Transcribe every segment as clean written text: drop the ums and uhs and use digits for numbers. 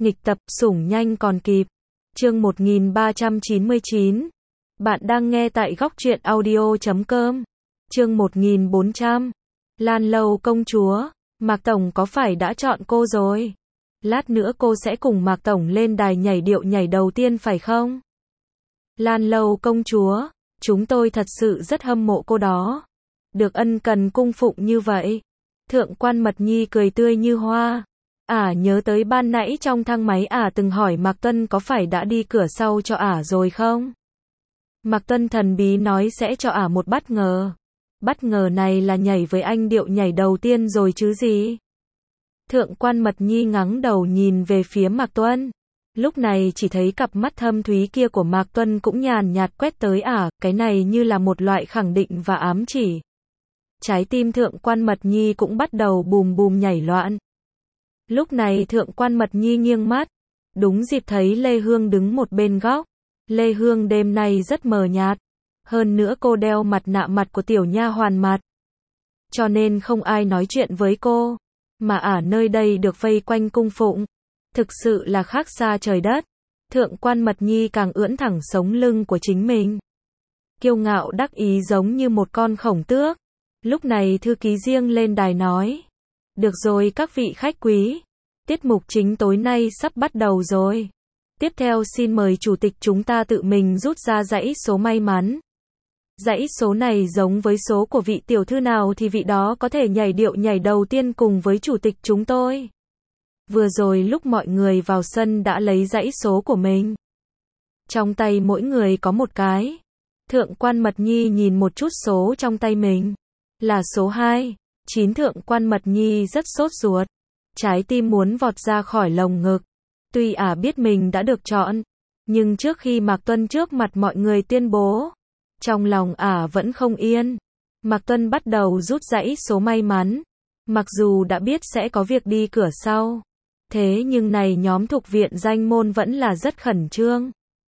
Nghịch tập, sủng nhanh còn kịp. Chương 1399. Bạn đang nghe tại góc truyện audio.com. Chương 1400. Lan Lâu công chúa, Mạc Tổng có phải đã chọn cô rồi? Lát nữa cô sẽ cùng Mạc Tổng lên đài nhảy điệu nhảy đầu tiên phải không? Lan Lâu công chúa, chúng tôi thật sự rất hâm mộ cô đó. Được ân cần cung phụng như vậy. Thượng quan Mật Nhi cười tươi như hoa. Nhớ tới ban nãy trong thang máy từng hỏi Mạc Tuân có phải đã đi cửa sau cho rồi không? Mạc Tuân thần bí nói sẽ cho một bất ngờ. Bất ngờ này là nhảy với anh điệu nhảy đầu tiên rồi chứ gì? Thượng quan Mật Nhi ngẩng đầu nhìn về phía Mạc Tuân. Lúc này chỉ thấy cặp mắt thâm thúy kia của Mạc Tuân cũng nhàn nhạt quét tới cái này như là một loại khẳng định và ám chỉ. Trái tim Thượng quan Mật Nhi cũng bắt đầu bùm bùm nhảy loạn. Lúc này Thượng quan Mật Nhi nghiêng mắt, đúng dịp thấy Lê Hương đứng một bên góc. Lê Hương đêm nay rất mờ nhạt, hơn nữa cô đeo mặt nạ mặt của tiểu nha hoàn mặt, cho nên không ai nói chuyện với cô, mà nơi đây được vây quanh cung phụng, thực sự là khác xa trời đất. Thượng quan Mật Nhi càng ưỡn thẳng sống lưng của chính mình, kiêu ngạo đắc ý giống như một con khổng tước. Lúc này thư ký riêng lên đài nói, được rồi các vị khách quý, tiết mục chính tối nay sắp bắt đầu rồi. Tiếp theo xin mời chủ tịch chúng ta tự mình rút ra dãy số may mắn. Dãy số này giống với số của vị tiểu thư nào thì vị đó có thể nhảy điệu nhảy đầu tiên cùng với chủ tịch chúng tôi. Vừa rồi lúc mọi người vào sân đã lấy dãy số của mình. Trong tay mỗi người có một cái. Thượng quan Mật Nhi nhìn một chút số trong tay mình. Là số 2. 9. Thượng quan Mật Nhi rất sốt ruột. Trái tim muốn vọt ra khỏi lồng ngực. Tuy biết mình đã được chọn, nhưng trước khi Mạc Tuân trước mặt mọi người tuyên bố, trong lòng vẫn không yên. Mạc Tuân bắt đầu rút dãy số may mắn. Mặc dù đã biết sẽ có việc đi cửa sau, thế nhưng này nhóm thuộc viện danh môn vẫn là rất khẩn trương.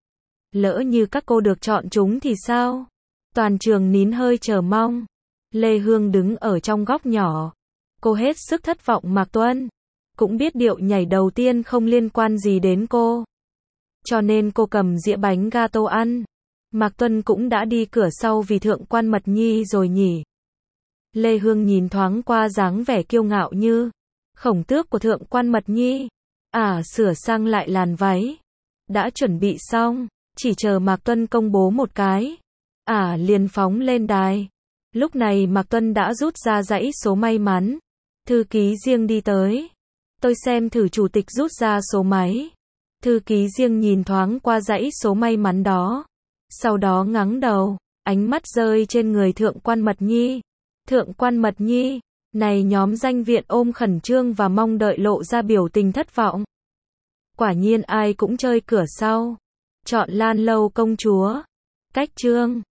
Lỡ như các cô được chọn chúng thì sao? Toàn trường nín hơi chờ mong. Lê Hương đứng ở trong góc nhỏ. Cô hết sức thất vọng Mạc Tuân. Cũng biết điệu nhảy đầu tiên không liên quan gì đến cô, cho nên cô cầm dĩa bánh gato ăn. Mạc Tuân cũng đã đi cửa sau vì Thượng quan Mật Nhi rồi nhỉ. Lê Hương nhìn thoáng qua dáng vẻ kiêu ngạo như khổng tước của Thượng quan Mật Nhi. Sửa sang lại làn váy. Đã chuẩn bị xong, chỉ chờ Mạc Tuân công bố một cái. Liền phóng lên đài. Lúc này Mạc Tuân đã rút ra dãy số may mắn. Thư ký riêng đi tới. Tôi xem thử chủ tịch rút ra số máy. Thư ký riêng nhìn thoáng qua dãy số may mắn đó. Sau đó ngẩng đầu, ánh mắt rơi trên người Thượng quan Mật Nhi. Thượng quan Mật Nhi, này nhóm danh viện ôm khẩn trương và mong đợi lộ ra biểu tình thất vọng. Quả nhiên ai cũng chơi cửa sau. Chọn Lan Lâu công chúa. Cách chương